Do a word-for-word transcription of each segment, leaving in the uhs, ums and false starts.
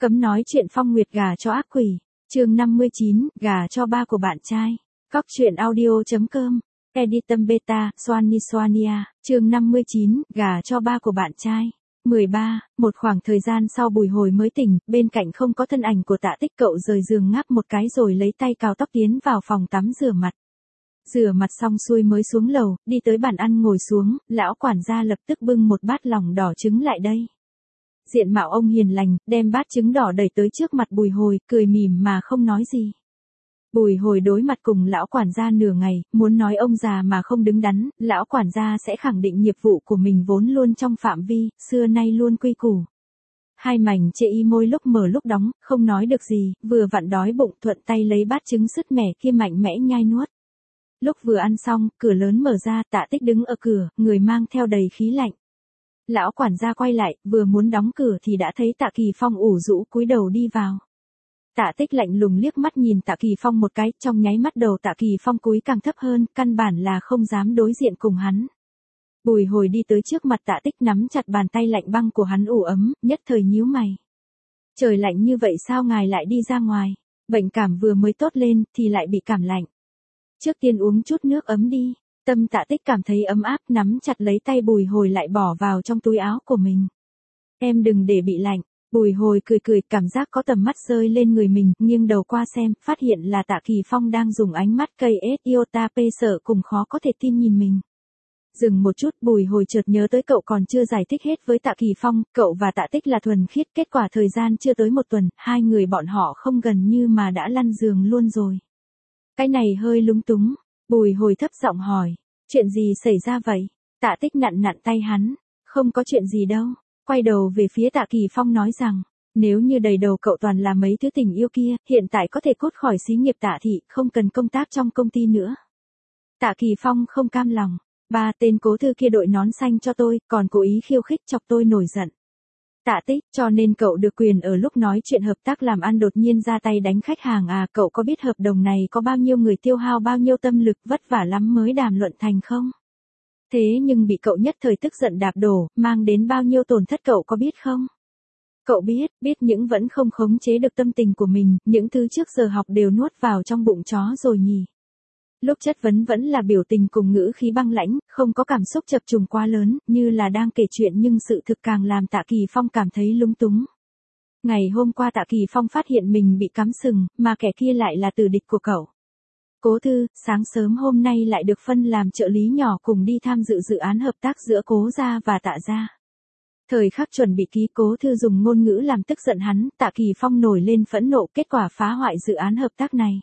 Cấm nói chuyện Phong Nguyệt gả cho ác quỷ. Chương năm mươi chín, gả cho ba của bạn trai. Cóc truyện audio.com. Editum Beta, Swania Swania. Chương năm mươi chín, gả cho ba của bạn trai. mười ba, một khoảng thời gian sau Bùi Hồi mới tỉnh, bên cạnh không có thân ảnh của Tạ Tích, cậu rời giường ngáp một cái rồi lấy tay cào tóc tiến vào phòng tắm rửa mặt. Rửa mặt xong xuôi mới xuống lầu, đi tới bàn ăn ngồi xuống, lão quản gia lập tức bưng một bát lòng đỏ trứng lại đây. Diện mạo ông hiền lành, đem bát trứng đỏ đẩy tới trước mặt Bùi Hồi, cười mỉm mà không nói gì. Bùi Hồi đối mặt cùng lão quản gia nửa ngày, muốn nói ông già mà không đứng đắn, lão quản gia sẽ khẳng định nghiệp vụ của mình vốn luôn trong phạm vi, xưa nay luôn quy củ. Hai mảnh chệ y môi lúc mở lúc đóng, không nói được gì, vừa vặn đói bụng thuận tay lấy bát trứng sứt mẻ kia mạnh mẽ nhai nuốt. Lúc vừa ăn xong, cửa lớn mở ra, Tạ Tích đứng ở cửa, người mang theo đầy khí lạnh. Lão quản gia quay lại, vừa muốn đóng cửa thì đã thấy Tạ Kỳ Phong ủ rũ cúi đầu đi vào. Tạ Tích lạnh lùng liếc mắt nhìn Tạ Kỳ Phong một cái, trong nháy mắt đầu Tạ Kỳ Phong cúi càng thấp hơn, căn bản là không dám đối diện cùng hắn. Bùi Hồi đi tới trước mặt Tạ Tích nắm chặt bàn tay lạnh băng của hắn ủ ấm, nhất thời nhíu mày. Trời lạnh như vậy sao ngài lại đi ra ngoài? Bệnh cảm vừa mới tốt lên thì lại bị cảm lạnh. Trước tiên uống chút nước ấm đi. Tâm Tạ Tích cảm thấy ấm áp, nắm chặt lấy tay Bùi Hồi lại bỏ vào trong túi áo của mình. Em đừng để bị lạnh. Bùi Hồi cười cười, cảm giác có tầm mắt rơi lên người mình, nghiêng đầu qua xem, phát hiện là Tạ Kỳ Phong đang dùng ánh mắt cây ết iota p sợ cùng khó có thể tin nhìn mình. Dừng một chút, Bùi Hồi chợt nhớ tới cậu còn chưa giải thích hết với Tạ Kỳ Phong, cậu và Tạ Tích là thuần khiết, kết quả thời gian chưa tới một tuần, hai người bọn họ không gần như mà đã lăn giường luôn rồi. Cái này hơi lúng túng. Bùi Hồi thấp giọng hỏi, chuyện gì xảy ra vậy? Tạ Tích nặn nặn tay hắn, không có chuyện gì đâu. Quay đầu về phía Tạ Kỳ Phong nói rằng, nếu như đầy đầu cậu toàn là mấy thứ tình yêu kia, hiện tại có thể cốt khỏi xí nghiệp Tạ thị, không cần công tác trong công ty nữa. Tạ Kỳ Phong không cam lòng, ba tên cố thư kia đội nón xanh cho tôi, còn cố ý khiêu khích chọc tôi nổi giận. Tạ Tích, cho nên cậu được quyền ở lúc nói chuyện hợp tác làm ăn đột nhiên ra tay đánh khách hàng à? Cậu có biết hợp đồng này có bao nhiêu người tiêu hao bao nhiêu tâm lực vất vả lắm mới đàm luận thành không? Thế nhưng bị cậu nhất thời tức giận đạp đổ, mang đến bao nhiêu tổn thất cậu có biết không? Cậu biết, biết những vẫn không khống chế được tâm tình của mình, những thứ trước giờ học đều nuốt vào trong bụng chó rồi nhỉ? Lúc chất vấn vẫn là biểu tình cùng ngữ khí băng lãnh, không có cảm xúc chập trùng quá lớn, như là đang kể chuyện nhưng sự thực càng làm Tạ Kỳ Phong cảm thấy lúng túng. Ngày hôm qua Tạ Kỳ Phong phát hiện mình bị cắm sừng, mà kẻ kia lại là tử địch của cậu. Cố Thư, sáng sớm hôm nay lại được phân làm trợ lý nhỏ cùng đi tham dự dự án hợp tác giữa Cố gia và Tạ gia. Thời khắc chuẩn bị ký, Cố Thư dùng ngôn ngữ làm tức giận hắn, Tạ Kỳ Phong nổi lên phẫn nộ, kết quả phá hoại dự án hợp tác này.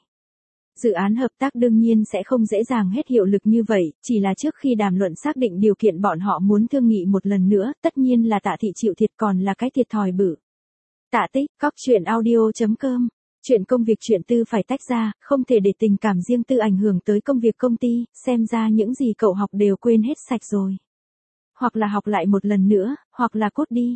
Dự án hợp tác đương nhiên sẽ không dễ dàng hết hiệu lực như vậy, chỉ là trước khi đàm luận xác định điều kiện bọn họ muốn thương nghị một lần nữa, tất nhiên là Tạ thị chịu thiệt còn là cái thiệt thòi bự. Tạ Tích, cóc truyện audio.com. Chuyện công việc chuyện tư phải tách ra, không thể để tình cảm riêng tư ảnh hưởng tới công việc công ty, xem ra những gì cậu học đều quên hết sạch rồi. Hoặc là học lại một lần nữa, hoặc là cốt đi.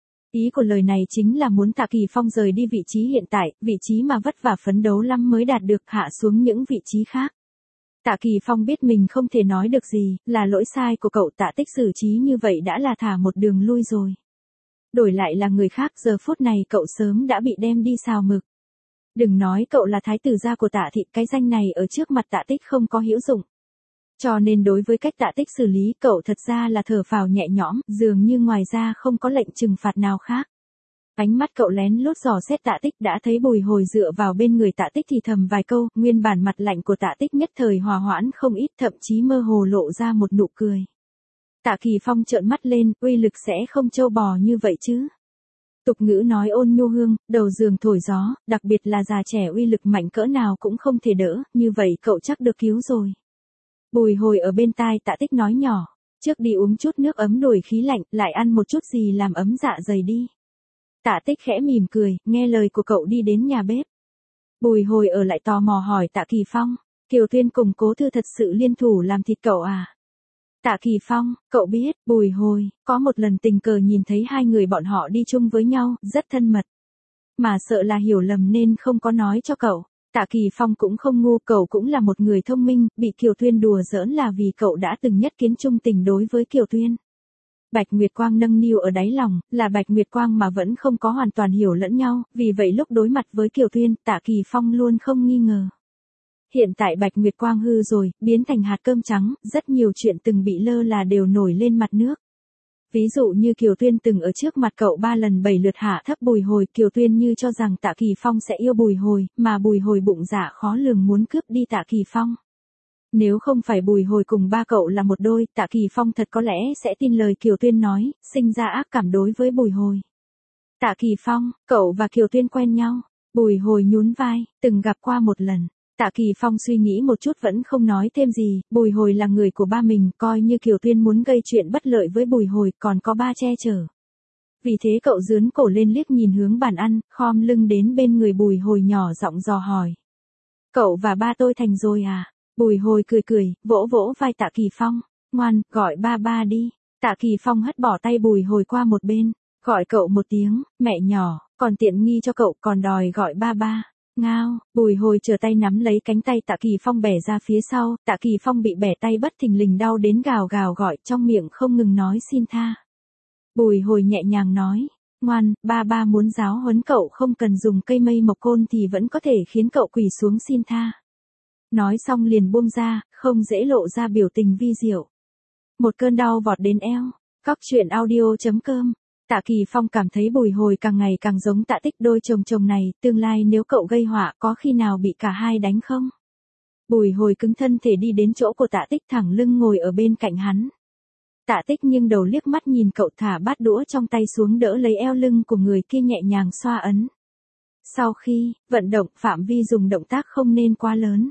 Ý của lời này chính là muốn Tạ Kỳ Phong rời đi vị trí hiện tại, vị trí mà vất vả phấn đấu lắm mới đạt được, hạ xuống những vị trí khác. Tạ Kỳ Phong biết mình không thể nói được gì, là lỗi sai của cậu. Tạ Tích xử trí như vậy đã là thả một đường lui rồi. Đổi lại là người khác, giờ phút này cậu sớm đã bị đem đi xào mực. Đừng nói cậu là thái tử gia của Tạ thị, cái danh này ở trước mặt Tạ Tích không có hữu dụng. Cho nên đối với cách Tạ Tích xử lý, cậu thật ra là thở phào nhẹ nhõm, dường như ngoài ra không có lệnh trừng phạt nào khác. Ánh mắt cậu lén lút dò xét Tạ Tích, đã thấy Bùi Hồi dựa vào bên người Tạ Tích thì thầm vài câu, nguyên bản mặt lạnh của Tạ Tích nhất thời hòa hoãn không ít, thậm chí mơ hồ lộ ra một nụ cười. Tạ Kỳ Phong trợn mắt lên, uy lực sẽ không trâu bò như vậy chứ. Tục ngữ nói ôn nhu hương, đầu giường thổi gió, đặc biệt là già trẻ uy lực mạnh cỡ nào cũng không thể đỡ, như vậy cậu chắc được cứu rồi. Bùi Hồi ở bên tai Tạ Tích nói nhỏ, trước đi uống chút nước ấm đổi khí lạnh, lại ăn một chút gì làm ấm dạ dày đi. Tạ Tích khẽ mỉm cười, nghe lời của cậu đi đến nhà bếp. Bùi Hồi ở lại tò mò hỏi Tạ Kỳ Phong, Kiều Tuyên cùng Cố Thư thật sự liên thủ làm thịt cậu à? Tạ Kỳ Phong, cậu biết, Bùi Hồi, có một lần tình cờ nhìn thấy hai người bọn họ đi chung với nhau, rất thân mật. Mà sợ là hiểu lầm nên không có nói cho cậu. Tạ Kỳ Phong cũng không ngu, cậu cũng là một người thông minh, bị Kiều Tuyên đùa giỡn là vì cậu đã từng nhất kiến trung tình đối với Kiều Tuyên. Bạch Nguyệt Quang nâng niu ở đáy lòng, là Bạch Nguyệt Quang mà vẫn không có hoàn toàn hiểu lẫn nhau, vì vậy lúc đối mặt với Kiều Tuyên, Tạ Kỳ Phong luôn không nghi ngờ. Hiện tại Bạch Nguyệt Quang hư rồi, biến thành hạt cơm trắng, rất nhiều chuyện từng bị lơ là đều nổi lên mặt nước. Ví dụ như Kiều Tuyên từng ở trước mặt cậu ba lần bảy lượt hạ thấp Bùi Hồi, Kiều Tuyên như cho rằng Tạ Kỳ Phong sẽ yêu Bùi Hồi, mà Bùi Hồi bụng dạ khó lường muốn cướp đi Tạ Kỳ Phong. Nếu không phải Bùi Hồi cùng ba cậu là một đôi, Tạ Kỳ Phong thật có lẽ sẽ tin lời Kiều Tuyên nói, sinh ra ác cảm đối với Bùi Hồi. Tạ Kỳ Phong, cậu và Kiều Tuyên quen nhau. Bùi Hồi nhún vai, từng gặp qua một lần. Tạ Kỳ Phong suy nghĩ một chút vẫn không nói thêm gì, Bùi Hồi là người của ba mình, coi như Kiều Tuyên muốn gây chuyện bất lợi với Bùi Hồi, còn có ba che chở. Vì thế cậu dướn cổ lên liếc nhìn hướng bàn ăn, khom lưng đến bên người Bùi Hồi nhỏ giọng dò hỏi. Cậu và ba tôi thành rồi à? Bùi Hồi cười cười, vỗ vỗ vai Tạ Kỳ Phong, ngoan, gọi ba ba đi. Tạ Kỳ Phong hất bỏ tay Bùi Hồi qua một bên, gọi cậu một tiếng, mẹ nhỏ, còn tiện nghi cho cậu còn đòi gọi ba ba. Ngao, Bùi Hồi trở tay nắm lấy cánh tay Tạ Kỳ Phong bẻ ra phía sau, Tạ Kỳ Phong bị bẻ tay bất thình lình đau đến gào gào gọi, trong miệng không ngừng nói xin tha. Bùi Hồi nhẹ nhàng nói, ngoan, ba ba muốn giáo huấn cậu không cần dùng cây mây mộc côn thì vẫn có thể khiến cậu quỳ xuống xin tha. Nói xong liền buông ra, không dễ lộ ra biểu tình vi diệu. Một cơn đau vọt đến eo. Cóc truyện audio chấm com. Tạ Kỳ Phong cảm thấy Bùi Hồi càng ngày càng giống Tạ Tích đôi chồng chồng này, tương lai nếu cậu gây họa có khi nào bị cả hai đánh không? Bùi Hồi cứng thân thể đi đến chỗ của Tạ Tích thẳng lưng ngồi ở bên cạnh hắn. Tạ Tích nghiêng đầu liếc mắt nhìn cậu thả bát đũa trong tay xuống đỡ lấy eo lưng của người kia nhẹ nhàng xoa ấn. Sau khi vận động phạm vi dùng động tác không nên quá lớn.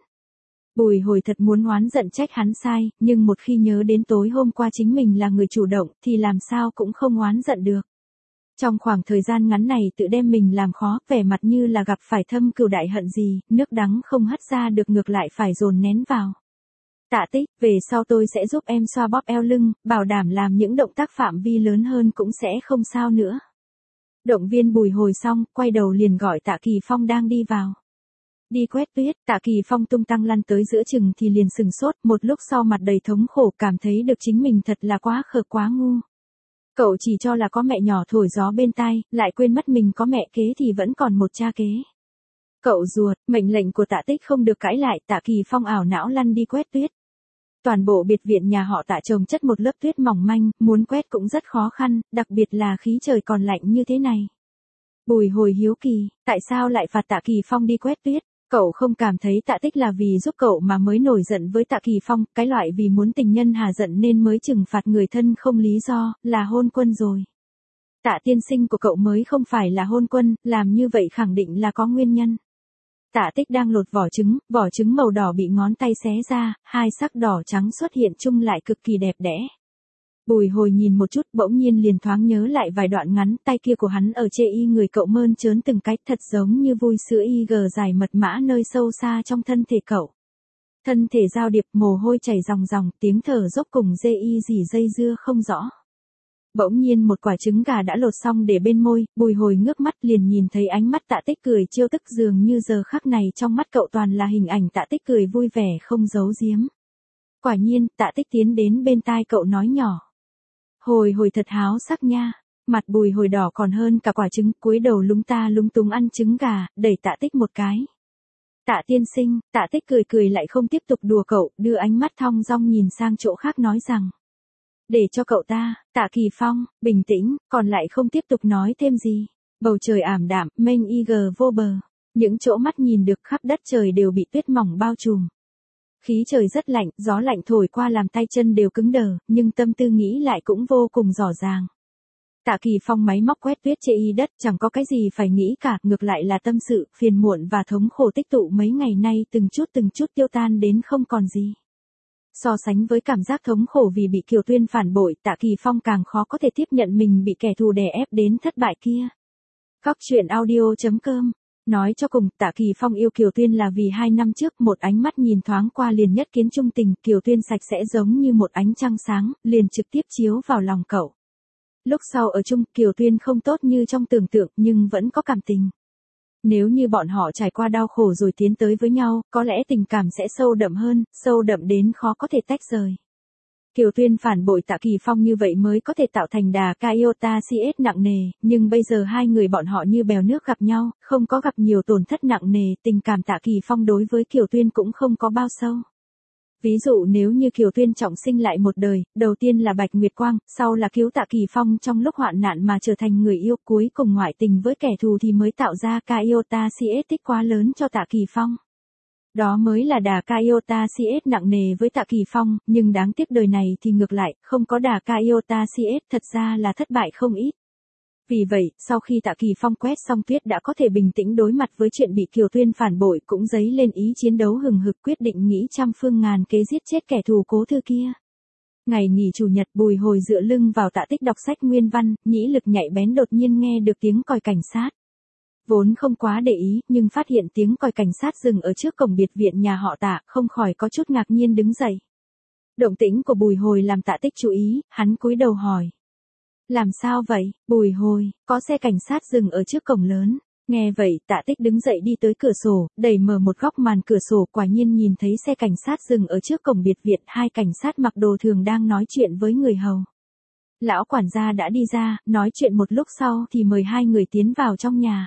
Bùi Hồi thật muốn oán giận trách hắn sai, nhưng một khi nhớ đến tối hôm qua chính mình là người chủ động thì làm sao cũng không oán giận được. Trong khoảng thời gian ngắn này tự đem mình làm khó, vẻ mặt như là gặp phải thâm cừu đại hận gì, nước đắng không hất ra được ngược lại phải dồn nén vào. Tạ Tích, về sau tôi sẽ giúp em xoa bóp eo lưng, bảo đảm làm những động tác phạm vi lớn hơn cũng sẽ không sao nữa. Động viên Bùi Hồi xong, quay đầu liền gọi Tạ Kỳ Phong đang đi vào. Đi quét tuyết, Tạ Kỳ Phong tung tăng lăn tới giữa chừng thì liền sừng sốt, một lúc sau mặt đầy thống khổ cảm thấy được chính mình thật là quá khờ quá ngu. Cậu chỉ cho là có mẹ nhỏ thổi gió bên tai, lại quên mất mình có mẹ kế thì vẫn còn một cha kế. Cậu ruột, mệnh lệnh của Tạ Tích không được cãi lại, Tạ Kỳ Phong ảo não lăn đi quét tuyết. Toàn bộ biệt viện nhà họ Tạ chồng chất một lớp tuyết mỏng manh, muốn quét cũng rất khó khăn, đặc biệt là khí trời còn lạnh như thế này. Bùi Hồi hiếu kỳ, tại sao lại phạt Tạ Kỳ Phong đi quét tuyết? Cậu không cảm thấy Tạ Tích là vì giúp cậu mà mới nổi giận với Tạ Kỳ Phong, cái loại vì muốn tình nhân hà giận nên mới trừng phạt người thân không lý do, là hôn quân rồi. Tạ tiên sinh của cậu mới không phải là hôn quân, làm như vậy khẳng định là có nguyên nhân. Tạ Tích đang lột vỏ trứng, vỏ trứng màu đỏ bị ngón tay xé ra, hai sắc đỏ trắng xuất hiện chung lại cực kỳ đẹp đẽ. Bùi Hồi nhìn một chút bỗng nhiên liền thoáng nhớ lại vài đoạn ngắn tay kia của hắn ở chê y người cậu mơn trớn từng cách thật giống như vui sữa y gờ dài mật mã nơi sâu xa trong thân thể cậu. Thân thể giao điệp mồ hôi chảy ròng ròng tiếng thở dốc cùng dê y gì dây dưa không rõ. Bỗng nhiên một quả trứng gà đã lột xong để bên môi, Bùi Hồi ngước mắt liền nhìn thấy ánh mắt Tạ Tích cười trêu tức dường như giờ khắc này trong mắt cậu toàn là hình ảnh Tạ Tích cười vui vẻ không giấu giếm. Quả nhiên, Tạ Tích tiến đến bên tai cậu nói nhỏ. Hồi Hồi thật háo sắc nha. Mặt Bùi Hồi đỏ còn hơn cả quả trứng, cúi đầu lúng ta lúng túng ăn trứng gà, đẩy Tạ Tích một cái. Tạ tiên sinh, Tạ Tích cười cười lại không tiếp tục đùa cậu, đưa ánh mắt thong dong nhìn sang chỗ khác nói rằng. Để cho cậu ta, Tạ Kỳ Phong, bình tĩnh, còn lại không tiếp tục nói thêm gì. Bầu trời ảm đạm, mênh y gờ vô bờ. Những chỗ mắt nhìn được khắp đất trời đều bị tuyết mỏng bao trùm. Khí trời rất lạnh, gió lạnh thổi qua làm tay chân đều cứng đờ, nhưng tâm tư nghĩ lại cũng vô cùng rõ ràng. Tạ Kỳ Phong máy móc quét tuyết chê y đất chẳng có cái gì phải nghĩ cả, ngược lại là tâm sự, phiền muộn và thống khổ tích tụ mấy ngày nay từng chút từng chút tiêu tan đến không còn gì. So sánh với cảm giác thống khổ vì bị Kiều Tuyên phản bội, Tạ Kỳ Phong càng khó có thể tiếp nhận mình bị kẻ thù đè ép đến thất bại kia. Cóc truyện audio chấm com. Nói cho cùng, Tạ Kỳ Phong yêu Kiều Tuyên là vì hai năm trước một ánh mắt nhìn thoáng qua liền nhất kiến trung tình, Kiều Tuyên sạch sẽ giống như một ánh trăng sáng, liền trực tiếp chiếu vào lòng cậu. Lúc sau ở chung, Kiều Tuyên không tốt như trong tưởng tượng nhưng vẫn có cảm tình. Nếu như bọn họ trải qua đau khổ rồi tiến tới với nhau, có lẽ tình cảm sẽ sâu đậm hơn, sâu đậm đến khó có thể tách rời. Kiều Tuyên phản bội Tạ Kỳ Phong như vậy mới có thể tạo thành đà ca iota xê ét nặng nề, nhưng bây giờ hai người bọn họ như bèo nước gặp nhau, không có gặp nhiều tổn thất nặng nề, tình cảm Tạ Kỳ Phong đối với Kiều Tuyên cũng không có bao sâu. Ví dụ nếu như Kiều Tuyên trọng sinh lại một đời, đầu tiên là Bạch Nguyệt Quang, sau là cứu Tạ Kỳ Phong trong lúc hoạn nạn mà trở thành người yêu, cuối cùng ngoại tình với kẻ thù thì mới tạo ra ca iota xê ét tích quá lớn cho Tạ Kỳ Phong. Đó mới là đà ca iota xê ét nặng nề với Tạ Kỳ Phong, nhưng đáng tiếc đời này thì ngược lại, không có đà ca iota xê ét, thật ra là thất bại không ít. Vì vậy, sau khi Tạ Kỳ Phong quét xong tuyết đã có thể bình tĩnh đối mặt với chuyện bị Kiều Tuyên phản bội, cũng dấy lên ý chiến đấu hừng hực, quyết định nghĩ trăm phương ngàn kế giết chết kẻ thù cố thư kia. Ngày nghỉ chủ nhật, Bùi Hồi dựa lưng vào Tạ Tích đọc sách nguyên văn, nhĩ lực nhạy bén đột nhiên nghe được tiếng còi cảnh sát. Vốn không quá để ý, nhưng phát hiện tiếng còi cảnh sát dừng ở trước cổng biệt viện nhà họ Tạ, không khỏi có chút ngạc nhiên đứng dậy. Động tĩnh của Bùi Hồi làm Tạ Tích chú ý, hắn cúi đầu hỏi. Làm sao vậy, Bùi Hồi, có xe cảnh sát dừng ở trước cổng lớn. Nghe vậy, Tạ Tích đứng dậy đi tới cửa sổ, đẩy mở một góc màn cửa sổ, quả nhiên nhìn thấy xe cảnh sát dừng ở trước cổng biệt viện, hai cảnh sát mặc đồ thường đang nói chuyện với người hầu. Lão quản gia đã đi ra, nói chuyện một lúc sau thì mời hai người tiến vào trong nhà.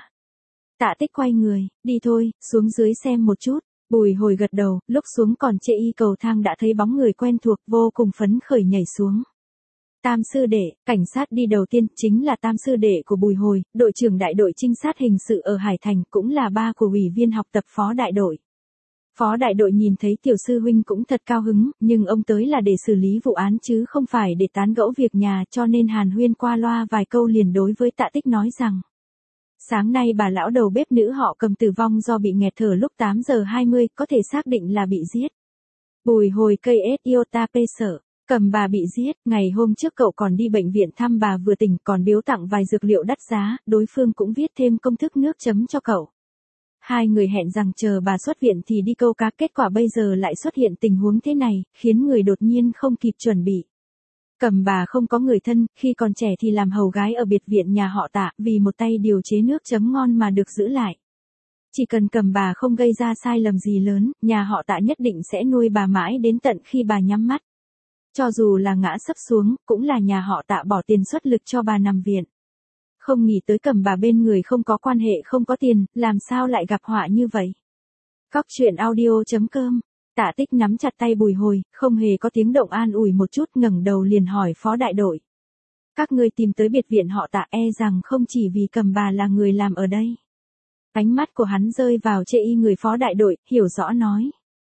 Tạ Tích quay người, đi thôi, xuống dưới xem một chút. Bùi Hồi gật đầu, lúc xuống còn chê y cầu thang đã thấy bóng người quen thuộc, vô cùng phấn khởi nhảy xuống. Tam sư đệ, cảnh sát đi đầu tiên chính là tam sư đệ của Bùi Hồi, đội trưởng đại đội trinh sát hình sự ở Hải Thành, cũng là ba của ủy viên học tập phó đại đội. Phó đại đội nhìn thấy tiểu sư huynh cũng thật cao hứng, nhưng ông tới là để xử lý vụ án chứ không phải để tán gẫu việc nhà, cho nên hàn huyên qua loa vài câu liền đối với Tạ Tích nói rằng. Sáng nay bà lão đầu bếp nữ họ Cầm tử vong do bị nghẹt thở lúc tám giờ hai mươi, có thể xác định là bị giết. Bùi Hồi cây ét iota p sở. Cầm bà bị giết, ngày hôm trước cậu còn đi bệnh viện thăm bà vừa tỉnh, còn biếu tặng vài dược liệu đắt giá, đối phương cũng viết thêm công thức nước chấm cho cậu. Hai người hẹn rằng chờ bà xuất viện thì đi câu cá, kết quả bây giờ lại xuất hiện tình huống thế này, khiến người đột nhiên không kịp chuẩn bị. Cầm bà không có người thân, khi còn trẻ thì làm hầu gái ở biệt viện nhà họ Tạ, vì một tay điều chế nước chấm ngon mà được giữ lại. Chỉ cần Cầm bà không gây ra sai lầm gì lớn, nhà họ Tạ nhất định sẽ nuôi bà mãi đến tận khi bà nhắm mắt. Cho dù là ngã sấp xuống, cũng là nhà họ Tạ bỏ tiền xuất lực cho bà nằm viện. Không nghĩ tới Cầm bà bên người không có quan hệ, không có tiền, làm sao lại gặp họa như vậy. Cóc truyện audio chấm com. Tạ Tích nắm chặt tay Bùi Hồi, không hề có tiếng động, an ủi một chút, ngẩng đầu liền hỏi phó đại đội. Các ngươi tìm tới biệt viện họ Tạ e rằng không chỉ vì Cầm bà là người làm ở đây. Ánh mắt của hắn rơi vào chê y người phó đại đội, hiểu rõ nói.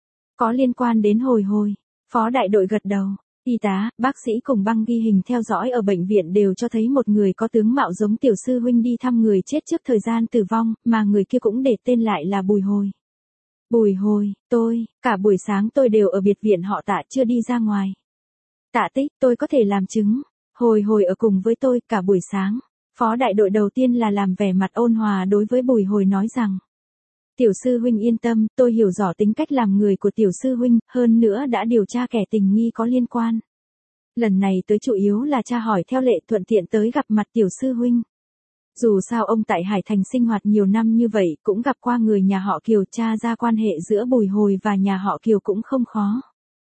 Có liên quan đến Hồi Hồi. Phó đại đội gật đầu. Y tá, bác sĩ cùng băng ghi hình theo dõi ở bệnh viện đều cho thấy một người có tướng mạo giống tiểu sư huynh đi thăm người chết trước thời gian tử vong, mà người kia cũng để tên lại là Bùi Hồi. Bùi Hồi, tôi, cả buổi sáng tôi đều ở biệt viện họ Tạ, chưa đi ra ngoài. Tạ Tích, tôi có thể làm chứng. Hồi Hồi ở cùng với tôi cả buổi sáng. Phó đại đội đầu tiên là làm vẻ mặt ôn hòa đối với Bùi Hồi nói rằng. Tiểu sư huynh yên tâm, tôi hiểu rõ tính cách làm người của tiểu sư huynh, hơn nữa đã điều tra kẻ tình nghi có liên quan. Lần này tới chủ yếu là tra hỏi theo lệ, thuận tiện tới gặp mặt tiểu sư huynh. Dù sao ông tại Hải Thành sinh hoạt nhiều năm như vậy, cũng gặp qua người nhà họ Kiều, tra ra quan hệ giữa Bùi Hồi và nhà họ Kiều cũng không khó.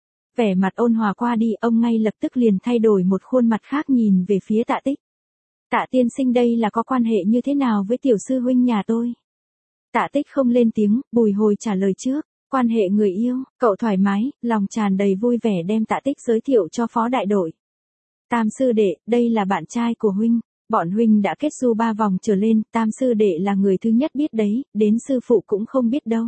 Vẻ mặt ôn hòa qua đi, ông ngay lập tức liền thay đổi một khuôn mặt khác nhìn về phía Tạ Tích. Tạ tiên sinh đây là có quan hệ như thế nào với tiểu sư huynh nhà tôi? Tạ Tích không lên tiếng, Bùi Hồi trả lời trước. Quan hệ người yêu, cậu thoải mái, lòng tràn đầy vui vẻ đem Tạ Tích giới thiệu cho phó đại đội. Tam sư đệ, đây là bạn trai của huynh. Bọn huynh đã kết du ba vòng trở lên, tam sư đệ là người thứ nhất biết đấy, đến sư phụ cũng không biết đâu.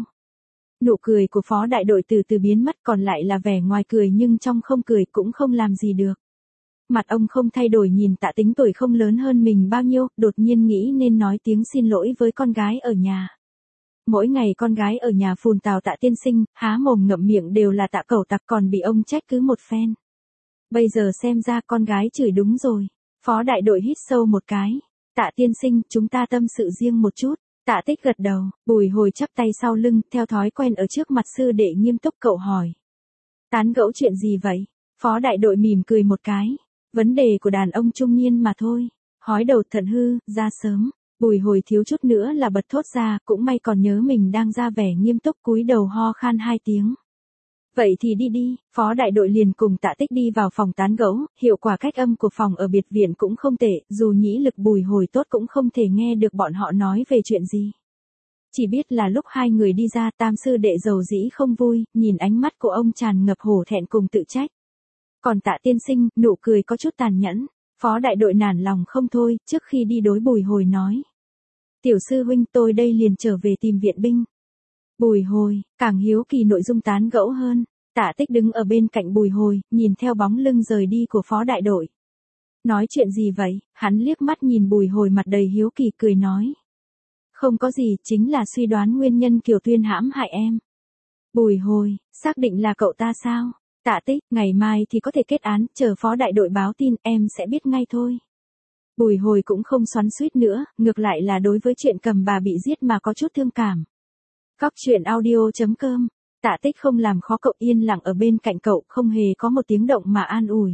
Nụ cười của phó đại đội từ từ biến mất, còn lại là vẻ ngoài cười nhưng trong không cười, cũng không làm gì được. Mặt ông không thay đổi, nhìn Tạ Tính tuổi không lớn hơn mình bao nhiêu, đột nhiên nghĩ nên nói tiếng xin lỗi với con gái ở nhà. Mỗi ngày con gái ở nhà phùn tào Tạ tiên sinh, há mồm ngậm miệng đều là Tạ cẩu tặc, còn bị ông trách cứ một phen. Bây giờ xem ra con gái chửi đúng rồi. Phó đại đội hít sâu một cái. Tạ tiên sinh, chúng ta tâm sự riêng một chút. Tạ Tích gật đầu, Bùi Hồi chắp tay sau lưng, theo thói quen ở trước mặt sư đệ nghiêm túc cậu hỏi. Tán gẫu chuyện gì vậy? Phó đại đội mỉm cười một cái. Vấn đề của đàn ông trung niên mà thôi. Hói đầu thận hư, ra sớm. Bùi Hồi thiếu chút nữa là bật thốt ra, cũng may còn nhớ mình đang ra vẻ nghiêm túc, cúi đầu ho khan hai tiếng. Vậy thì đi đi, phó đại đội liền cùng Tạ Tích đi vào phòng tán gẫu, hiệu quả cách âm của phòng ở biệt viện cũng không tệ, dù nhĩ lực bùi hồi tốt cũng không thể nghe được bọn họ nói về chuyện gì. Chỉ biết là lúc hai người đi ra tam sư đệ dầu dĩ không vui, nhìn ánh mắt của ông tràn ngập hổ thẹn cùng tự trách. Còn Tạ tiên sinh, nụ cười có chút tàn nhẫn, phó đại đội nản lòng không thôi, trước khi đi đối bùi hồi nói. Tiểu sư huynh tôi đây liền trở về tìm viện binh. Bùi hồi, càng hiếu kỳ nội dung tán gẫu hơn, Tạ Tích đứng ở bên cạnh bùi hồi, nhìn theo bóng lưng rời đi của phó đại đội. Nói chuyện gì vậy, hắn liếc mắt nhìn bùi hồi mặt đầy hiếu kỳ cười nói. Không có gì, chính là suy đoán nguyên nhân Kiều Tuyên hãm hại em. Bùi hồi, xác định là cậu ta sao? Tạ Tích, ngày mai thì có thể kết án, chờ phó đại đội báo tin, em sẽ biết ngay thôi. Bùi hồi cũng không xoắn xuýt nữa, ngược lại là đối với chuyện Cầm Bà bị giết mà có chút thương cảm. Góc truyện audio chấm com, Tạ Tích không làm khó cậu, yên lặng ở bên cạnh cậu, không hề có một tiếng động mà an ủi.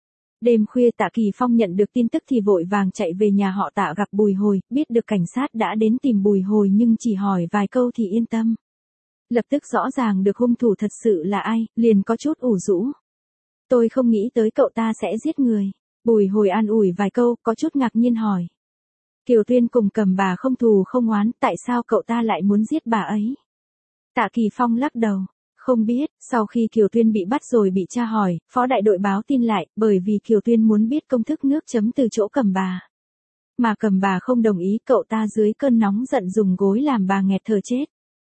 Đêm khuya Tạ Kỳ Phong nhận được tin tức thì vội vàng chạy về nhà họ Tạ gặp bùi hồi, biết được cảnh sát đã đến tìm bùi hồi nhưng chỉ hỏi vài câu thì yên tâm. Lập tức rõ ràng được hung thủ thật sự là ai, liền có chút ủ rũ. Tôi không nghĩ tới cậu ta sẽ giết người. Bùi hồi an ủi vài câu, có chút ngạc nhiên hỏi. Kiều Tuyên cùng Cầm Bà không thù không oán, tại sao cậu ta lại muốn giết bà ấy? Tạ Kỳ Phong lắc đầu. Không biết, sau khi Kiều Tuyên bị bắt rồi bị tra hỏi, phó đại đội báo tin lại, bởi vì Kiều Tuyên muốn biết công thức nước chấm từ chỗ Cầm Bà. Mà Cầm Bà không đồng ý, cậu ta dưới cơn nóng giận dùng gối làm bà nghẹt thở chết.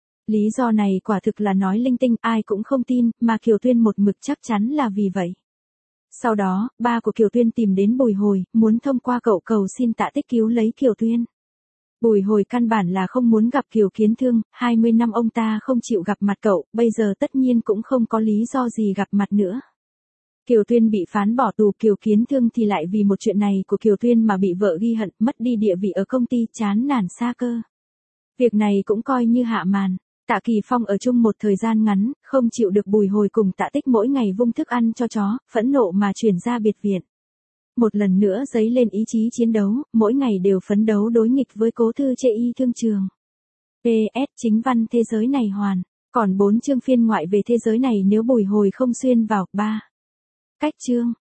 Lý do này quả thực là nói linh tinh, ai cũng không tin, mà Kiều Tuyên một mực chắc chắn là vì vậy. Sau đó, ba của Kiều Tuyên tìm đến bùi hồi, muốn thông qua cậu cầu xin Tạ Tích cứu lấy Kiều Tuyên. Bùi hồi căn bản là không muốn gặp Kiều Kiến Thương, hai mươi năm ông ta không chịu gặp mặt cậu, bây giờ tất nhiên cũng không có lý do gì gặp mặt nữa. Kiều Tuyên bị phán bỏ tù, Kiều Kiến Thương thì lại vì một chuyện này của Kiều Tuyên mà bị vợ ghi hận, mất đi địa vị ở công ty, chán nản xa cơ. Việc này cũng coi như hạ màn. Tạ Kỳ Phong ở chung một thời gian ngắn, không chịu được bùi hồi cùng Tạ Tích mỗi ngày vung thức ăn cho chó, phẫn nộ mà chuyển ra biệt viện. Một lần nữa dấy lên ý chí chiến đấu, mỗi ngày đều phấn đấu đối nghịch với Cố Thư Chê Y thương trường. pê ét chính văn thế giới này hoàn, còn bốn chương phiên ngoại về thế giới này nếu bùi hồi không xuyên vào. ba. Cách chương